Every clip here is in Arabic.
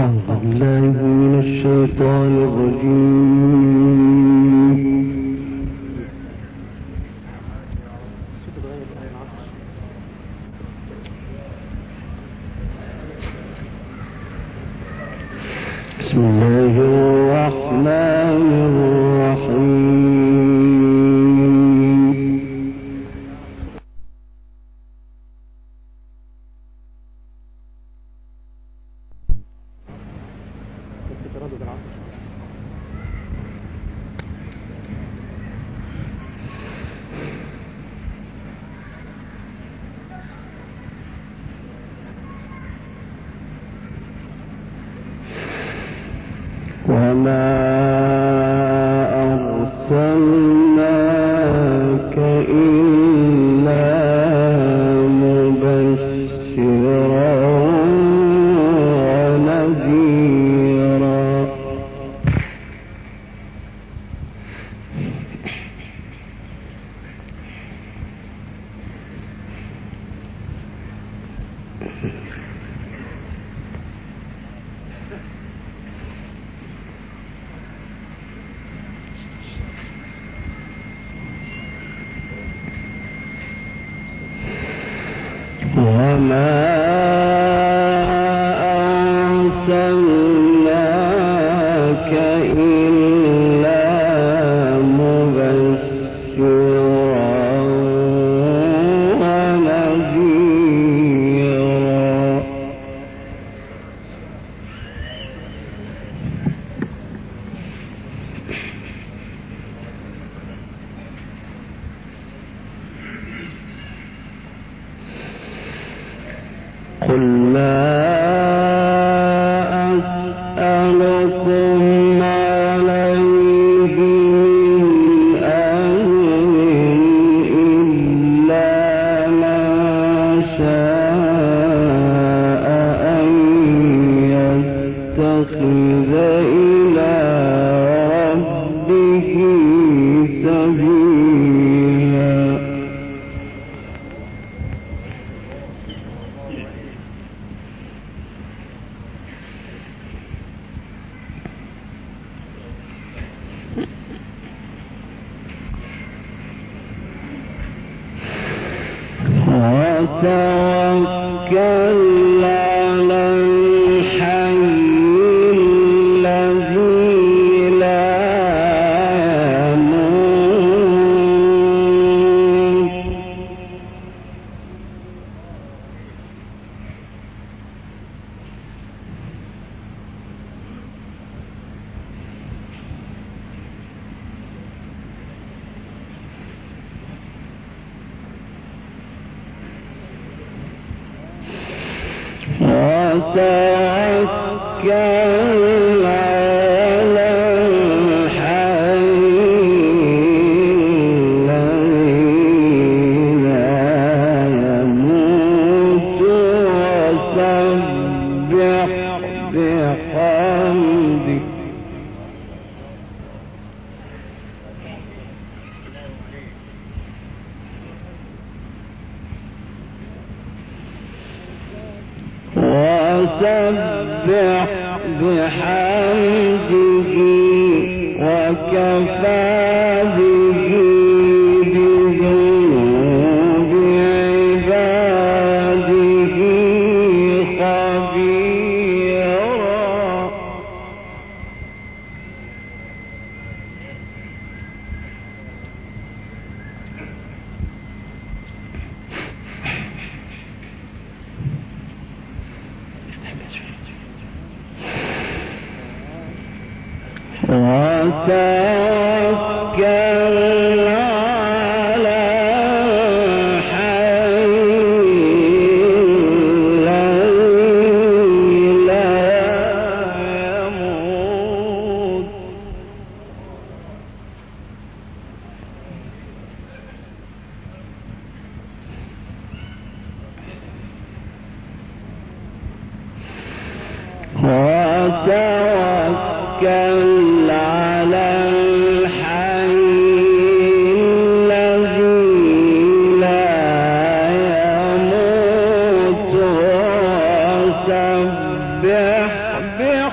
بسم الله الرحمن الرحيم. وما أرسلناك إلا مبشرا ونذيرا. وما أرسلناك إلا مبشرا ونذيرا. قل لا أسألكم عليه من أجر إلا ما شاء أن يتخذ إلى ربه سبيلا. وتوكل على الحي الذي لا يموت. وتوكل على الحي الذي لا يموت وسبح بحمده. وسبح بحمده وكفى به بذنوب عباده خبيرا. وتوكل على الحي الذي لا يموت. وتوكل على الحي الذي لا يموت وسبح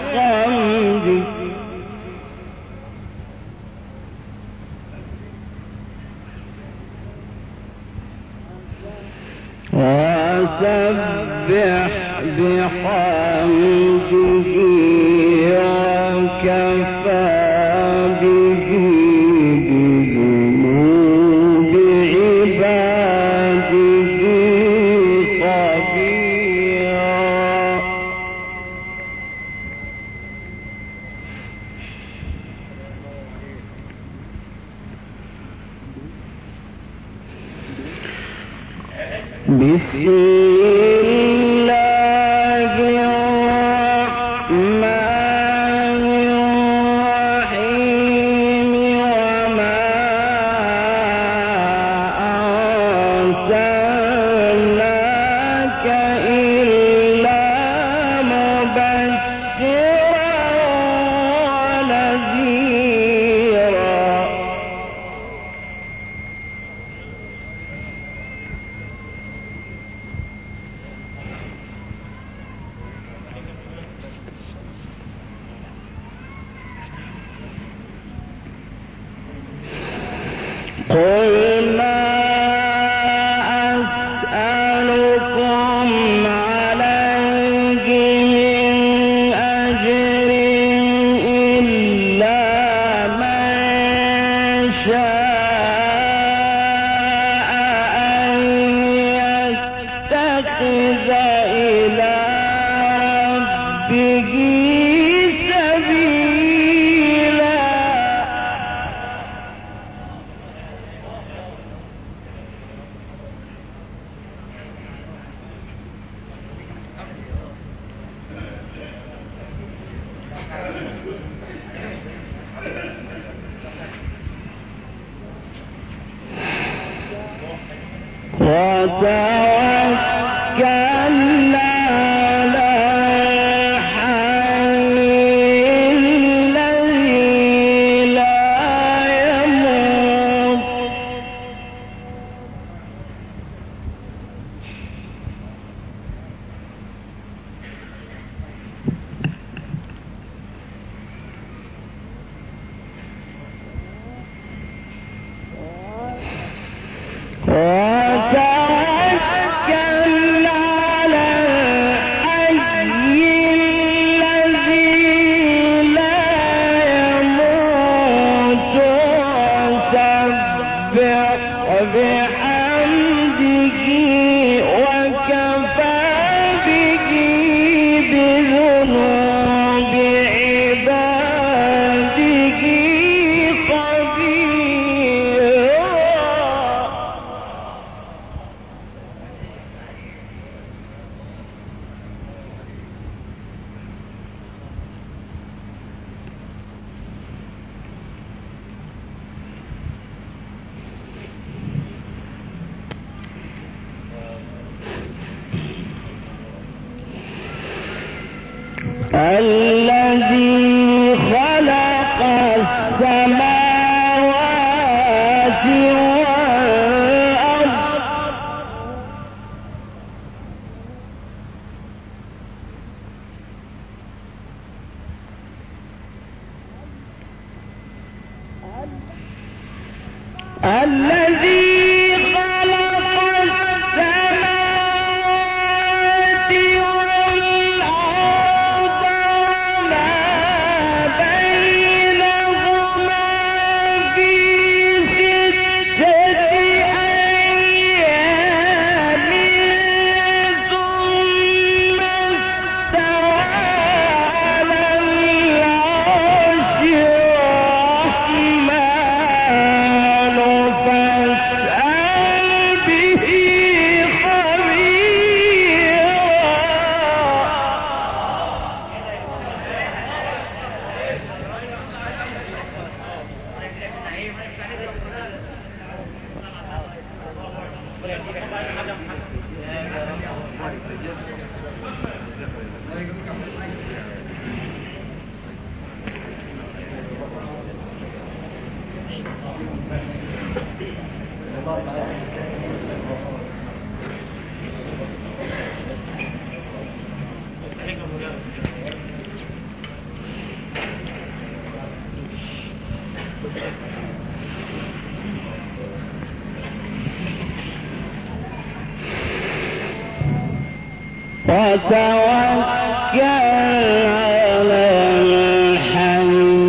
على الحي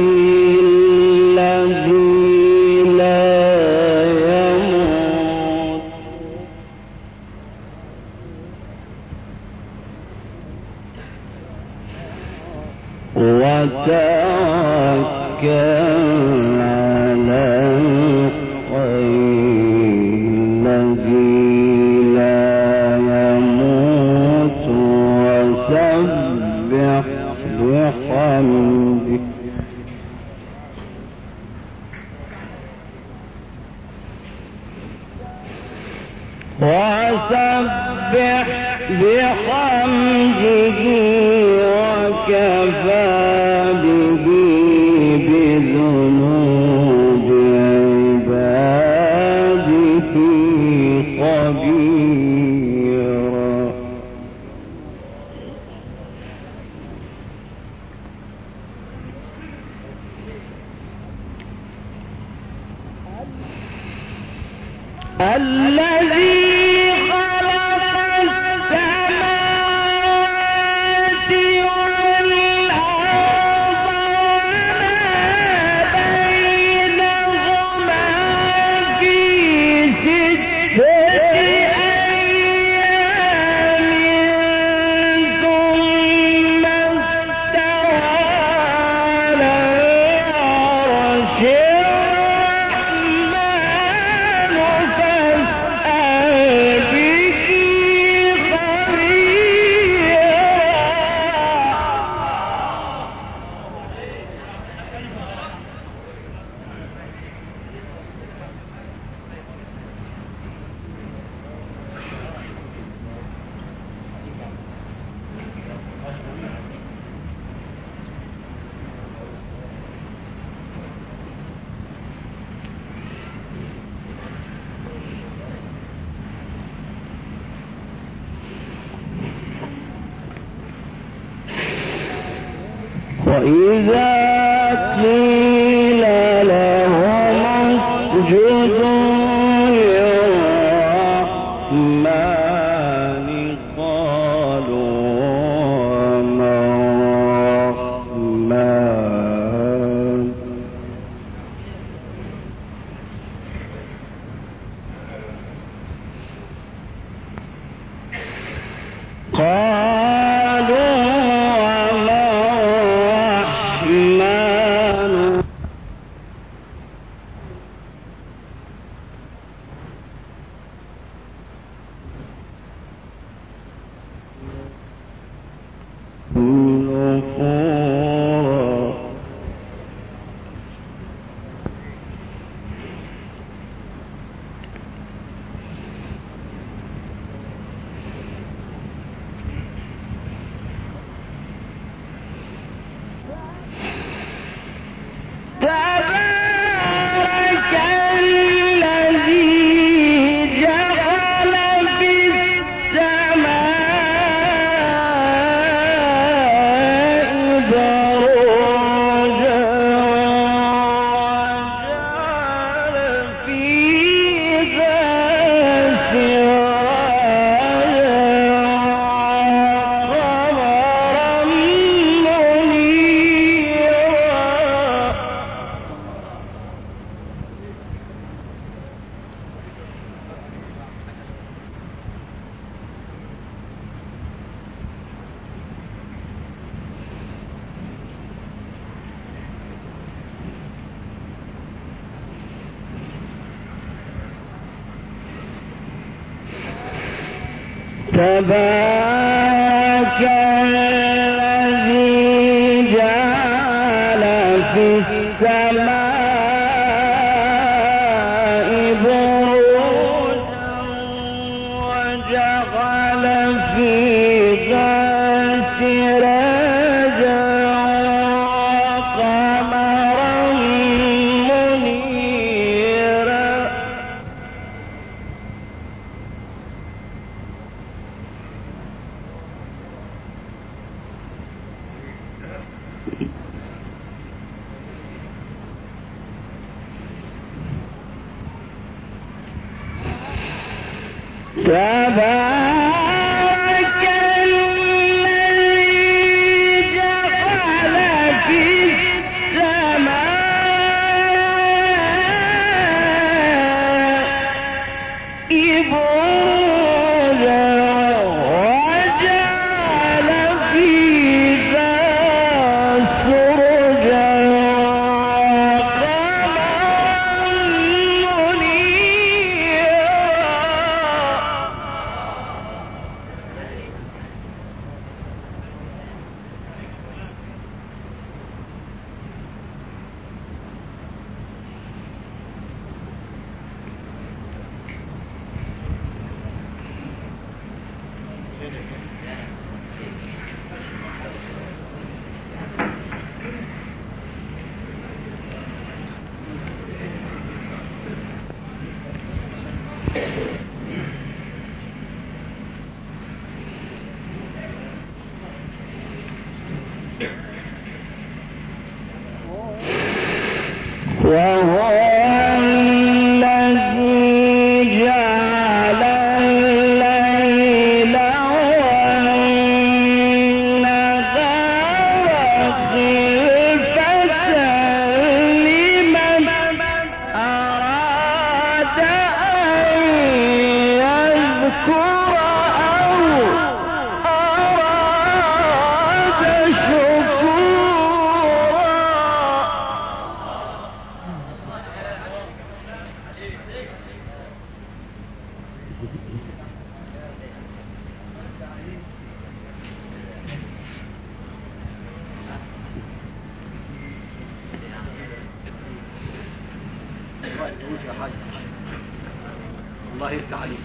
الذي لا يموت وتوكل على وسبح بحمده وكفى به بذنوب عباده خبيرا الذي وإذا قيل لهم اسجدوا للرحمن قالوا وما الرحمن تبارك الذي جعل في السماء بروجا وجعل فيها سراجا وقمرا منيرا تبارك الله يفتح عليك.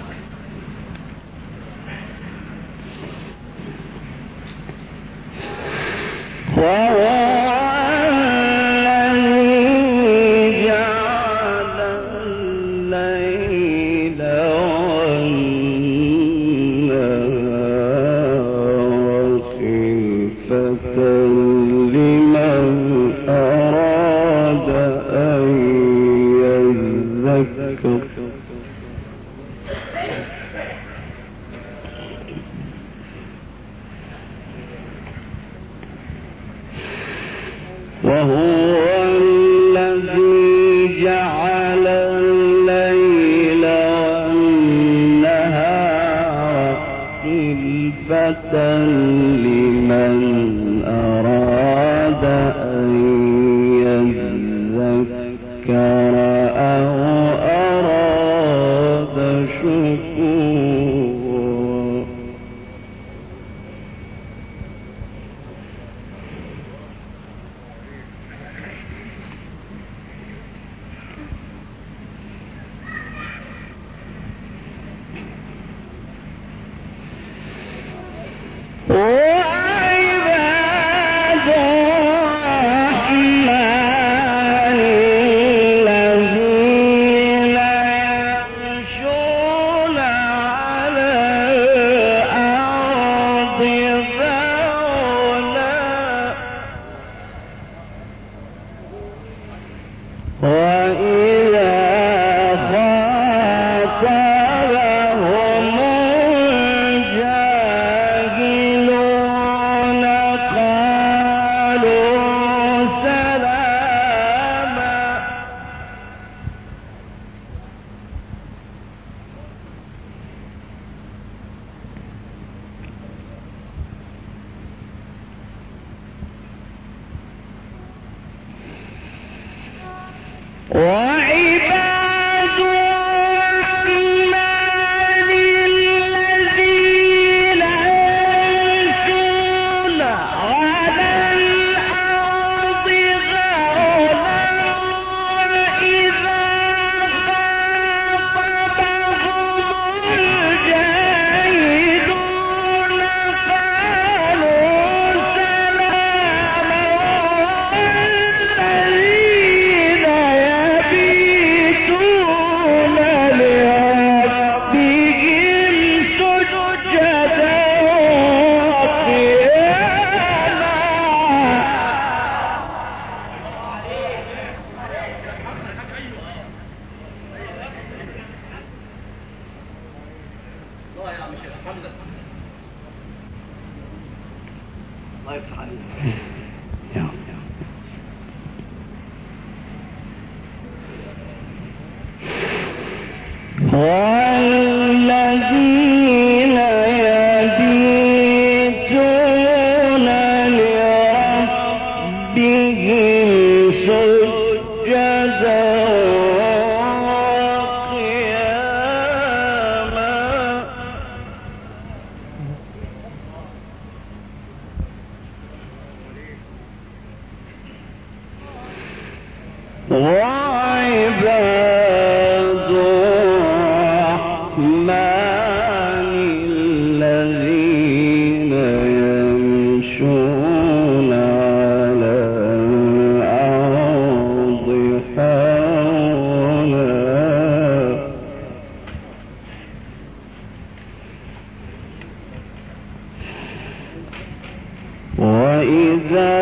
والذين وإذا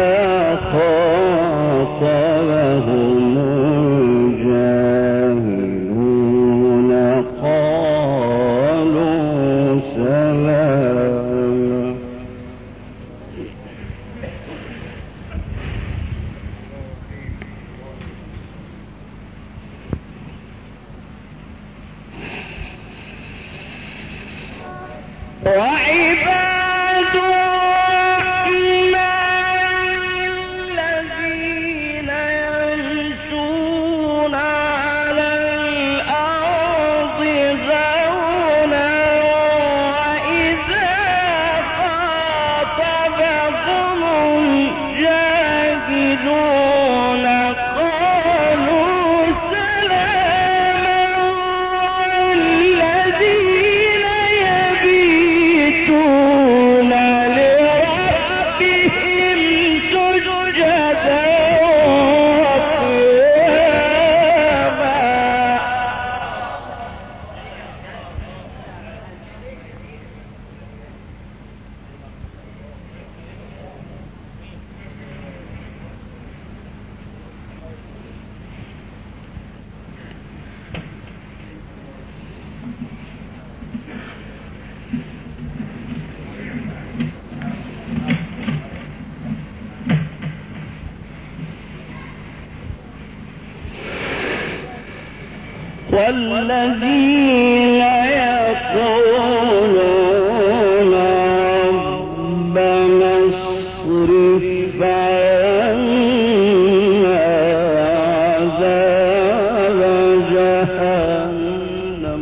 خاطبهم الجاهلون قالوا سلاما. وعباد الرحمن الذين يمشون على الأرض هونا وإذا خاطبهم الجاهلون قالوا سلاما. والذين يبيتون لربهم سجدا والذين يقولون ربنا اصرف عنا عذاب جهنم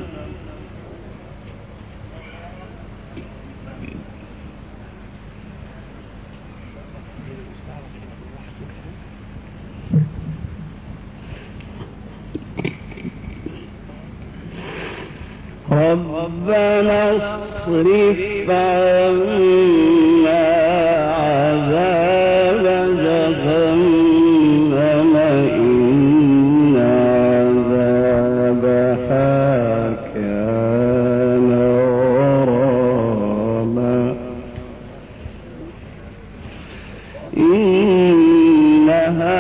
ربنا اصرف عنا عذاب جهنم إن عذابها كان غراما إنها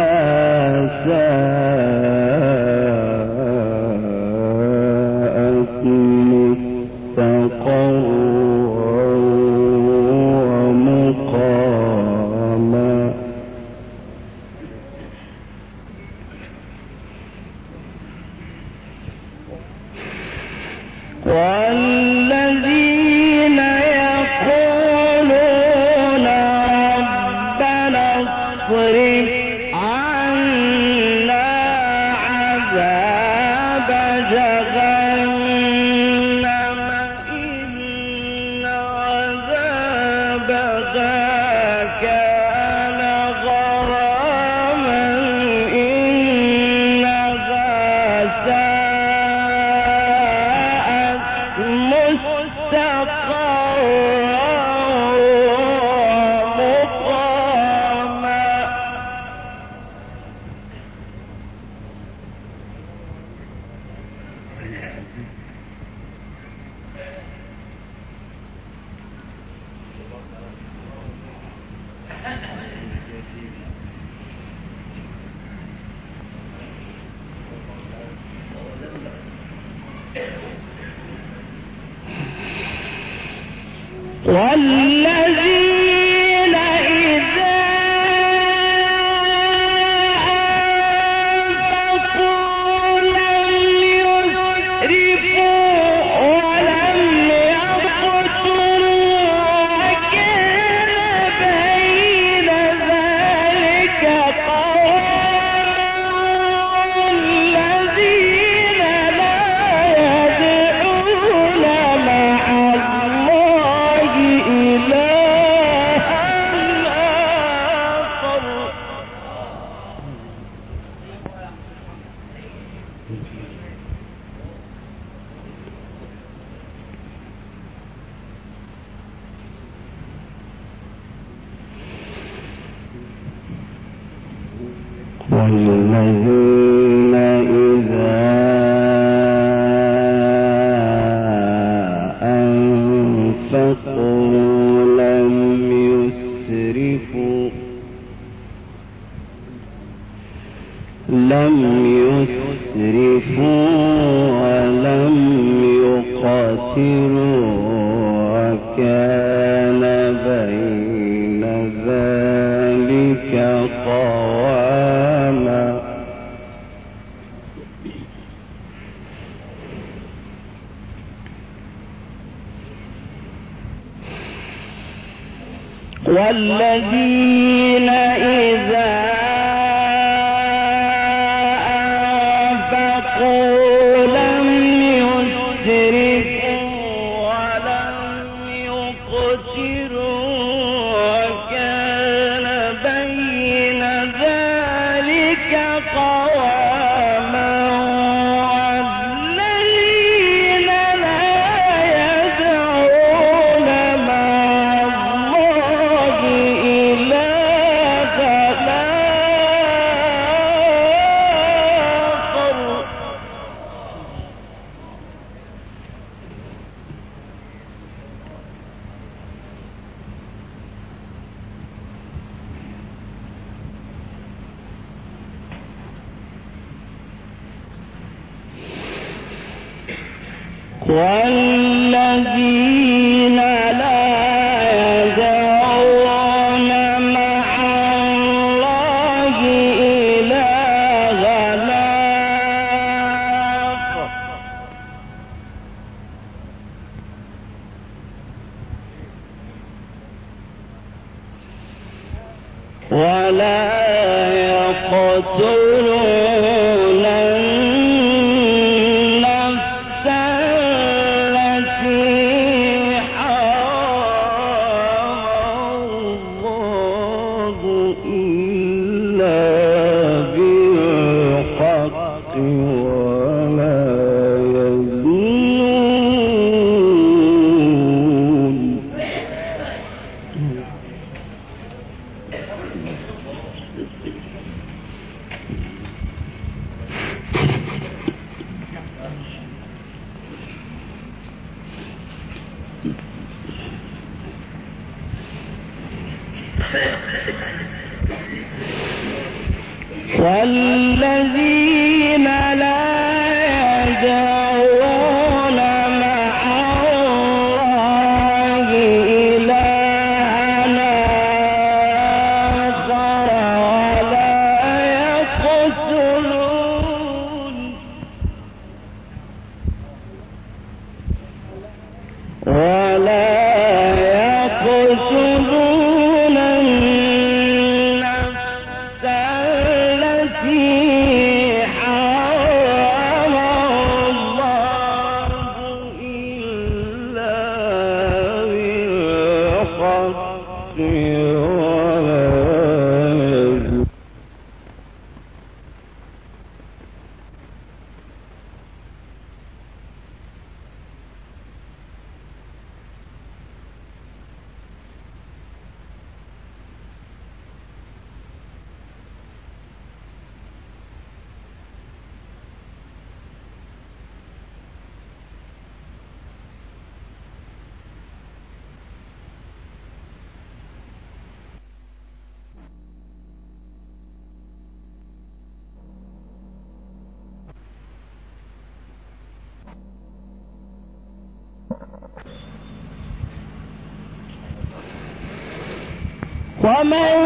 والذين يقولون ربنا اصرف عنا عذاب جهنم إن عذابها كان غراما إنها مستقرا ومقاما والذين إذا أنفقوا لم يسرفوا ولم يقتروا وكان بين ذلك قواما. والذين لا يدعون مع الله إلها آخر والذين إذا أنفقوا لم يسرفوا لم يسرفوا ولم يقتروا وكان بين ذلك قواما. والذين إذا أنفقوا لم يسرفوا ولم يقتروا وكان بين ذلك قواما. والذين لا يدعون مع الله إلها آخر والذين لا يدعون مع الله إلها آخر ولا يقتلون النفس التي حرم الله إلا بالحق ولا يزنون. والذين لا يدعون مع الله إلها آخر ولا يقتلون النفس التي حرم الله إلا بالحق ولا يزنون. ومن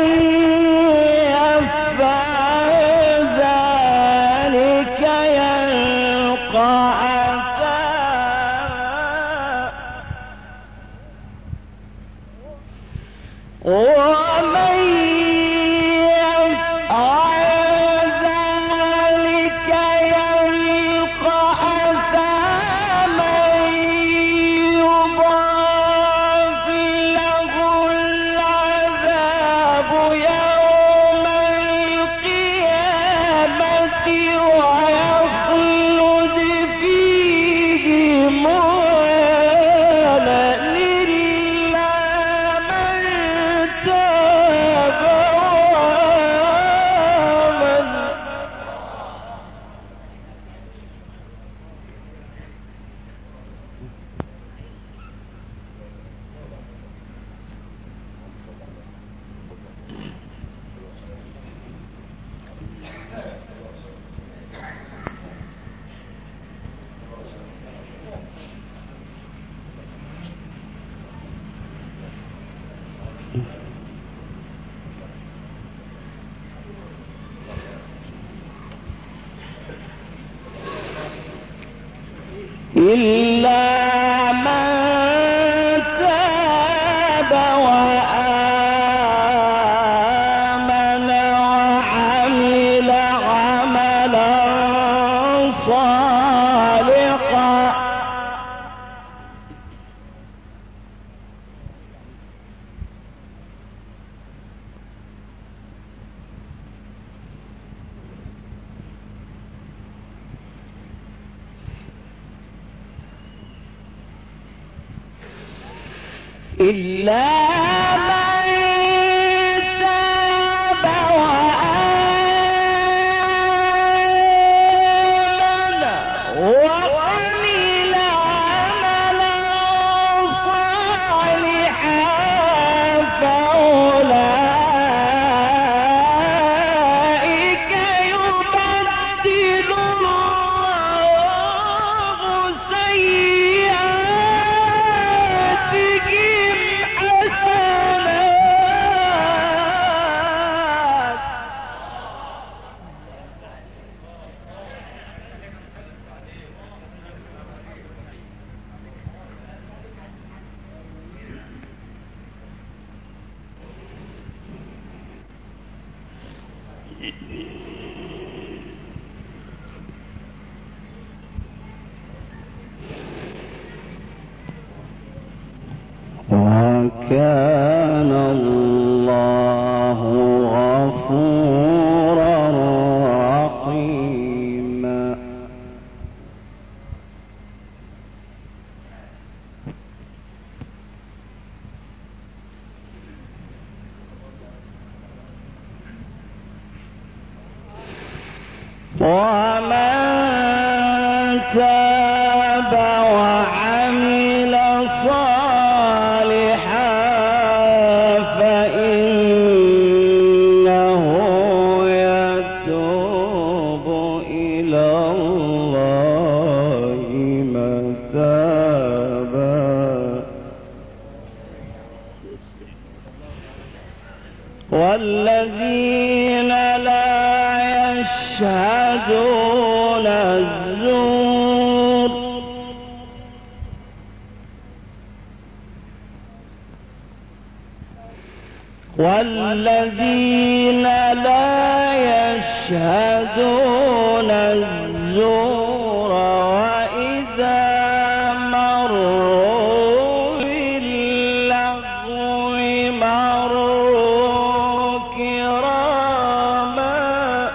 يفعل ذلك يلقى أثاما ومن يفعل ذلك يلقى أثاما يضاعف له العذاب يوم القيامة ويخلد فيه مهانا إلا من تاب إلا من تاب وآمن وعمل عملا صالحا إلا من تاب وآمن وعمل عملا صالحا فأولئك يبدل الله سيئاتهم وكان الله غفورا رحيما ومن تاب وعمل صالحا فإنه يتوب إلى الله متابا والذين لا يشهدون الزور والذين لا يشهدون الزور وإذا مروا باللغو مروا كراما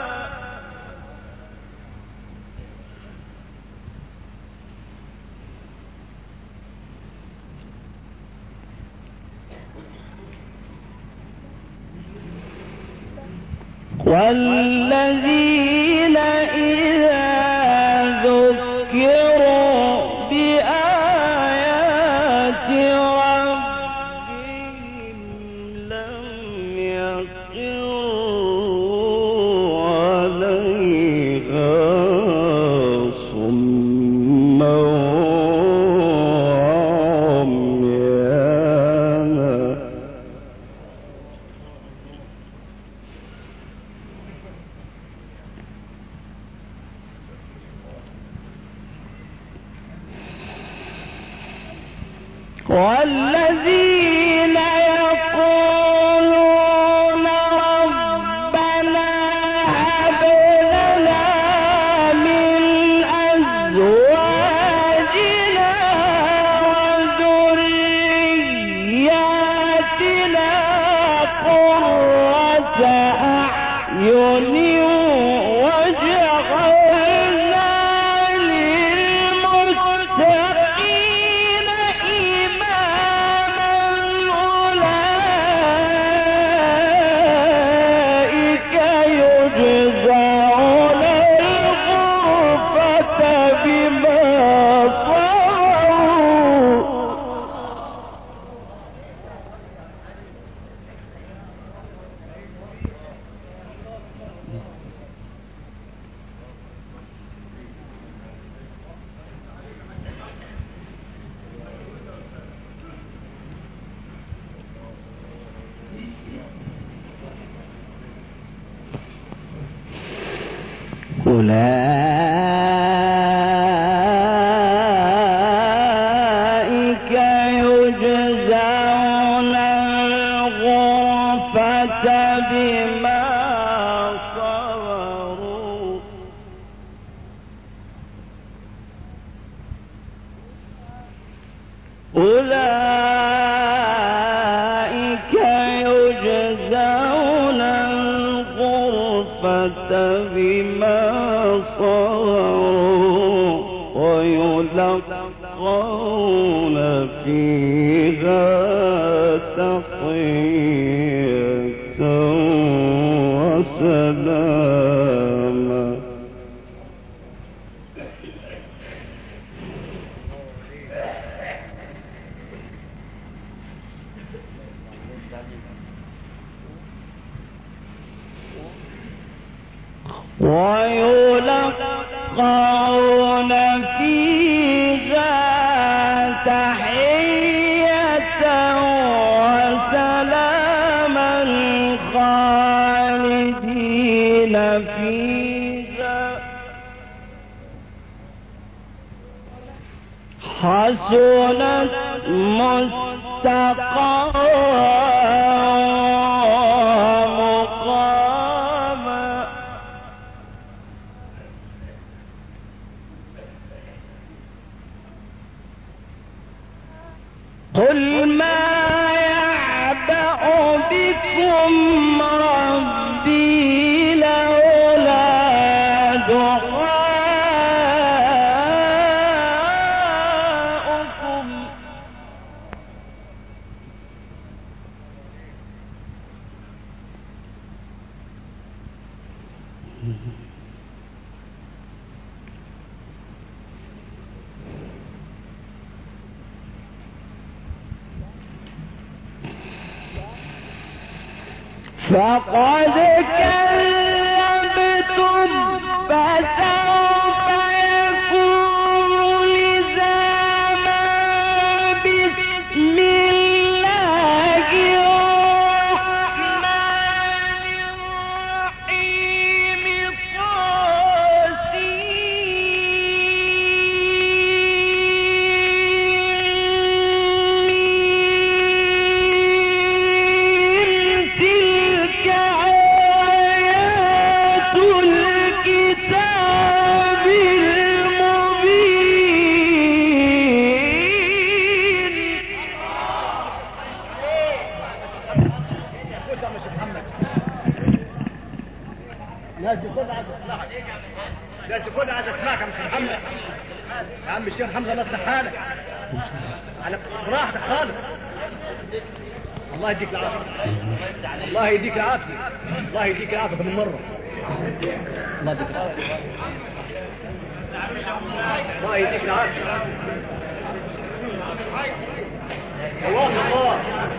والذين إذا ذكروا بآيات ربهم لم يخروا عليها صما وعميانا والذين يقولون ربنا هب لنا من أزواجنا وذرياتنا قرة أعين واجعلنا للمتقين إماما أولئك يجزون الغرفة بما صبروا أولئك بما صبروا أولئك يجزون الغرفة بما صبروا ويلقون فيها تحية وسلاما. ويلقون فيها تحية وسلاما خالدين فيها حسنت مستقرا مقاما. قل ما يعبأ بكم ربي لولا دعاؤكم فقد كذبتم فسوف يكون لزاما. بسم الله الرحمن الرحيم لازم كل عايز اسمعك يا مش محمد. يا عم الشيخ حمزه الله يفتح حالك على براحتك خالص. الله يديك العافيه. الله يديك العافيه. الله يديك العافيه من مره. الله يديك العافيه. الله يديك العافيه. الله الله.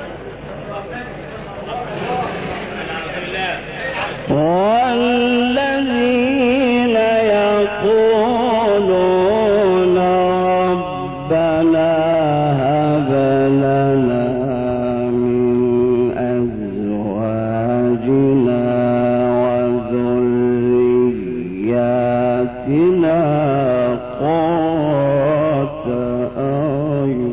والذين يقولون ربنا هب لنا من أزواجنا وذرياتنا قرة أعين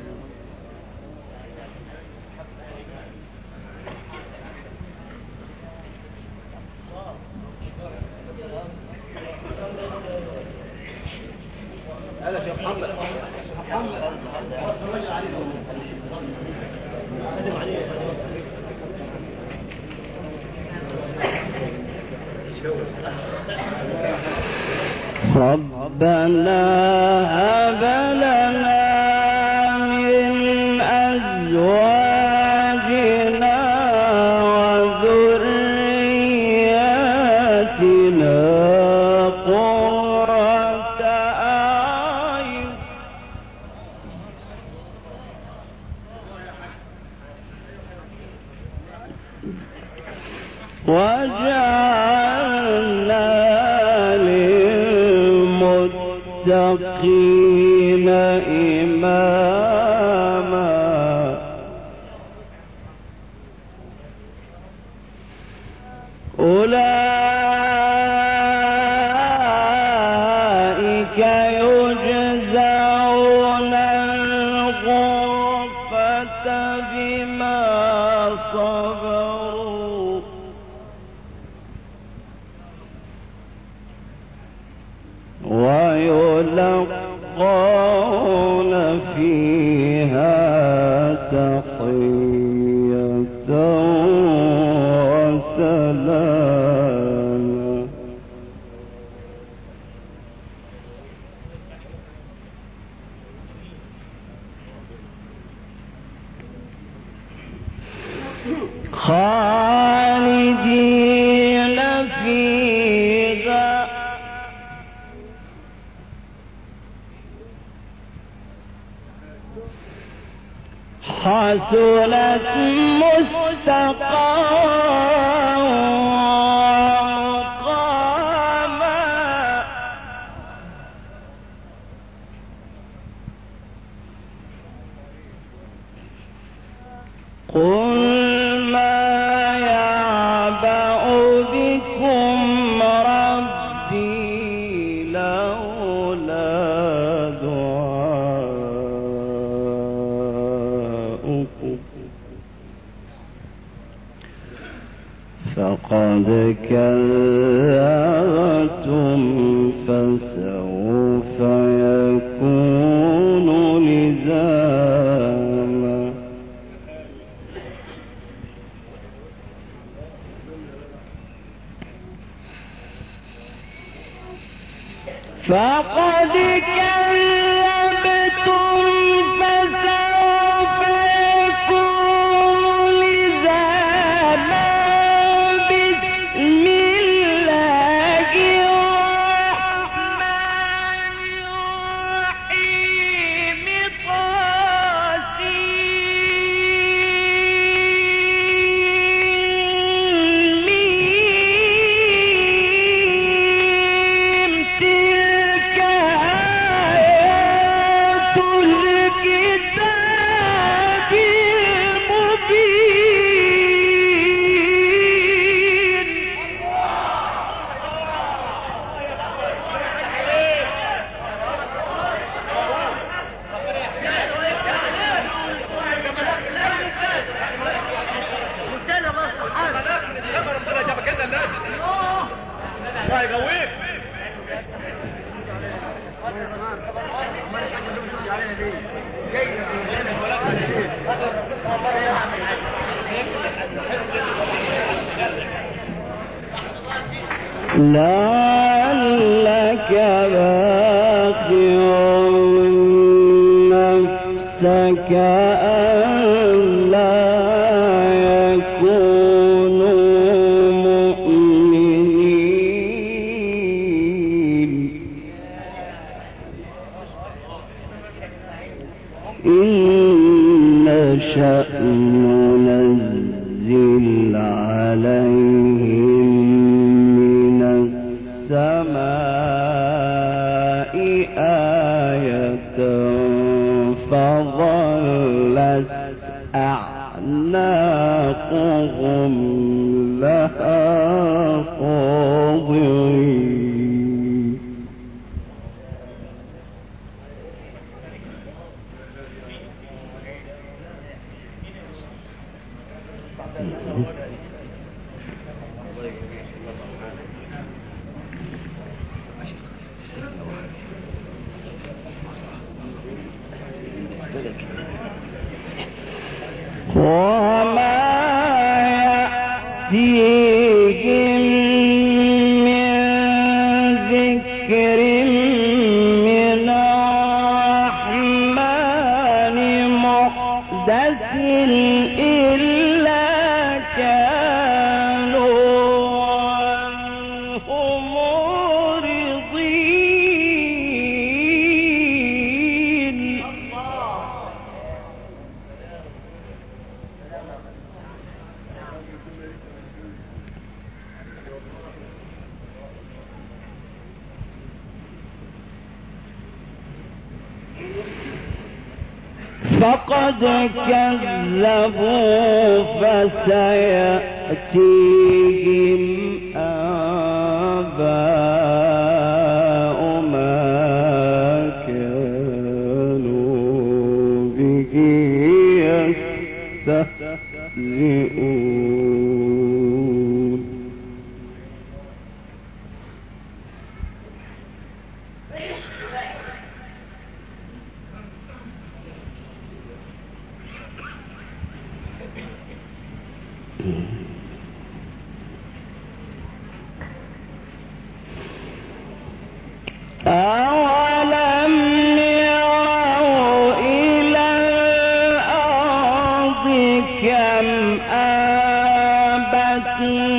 هلا يا محمد. ربنا هب لنا من أزواجنا وذرياتنا قرة أعين وجعلنا للمتقين إماما. أولئك يجزون الغرفة بما صبروا حسنت مستقاما قل ما يعبأ بكم ربي لولا دعاؤكم فقد كذبتم فسوف يكون لزاما فقد كذبتم فسوف يكون لزاما بسم الله الرحمن الرحيم لعلك باخع نفسك ألا يكونوا مؤمنين إن نشأ ننزل عليهم من السماء آية فظلت أعناقهم لها خاضعين وما يأتيهم من ذكر من الرحمن محدث إلا كانوا عنه معرضين فقد كذبوا فسيأتيهم آباء ما كانوا به يستهزئون أولم يروا إلى الأرض كم أنبتنا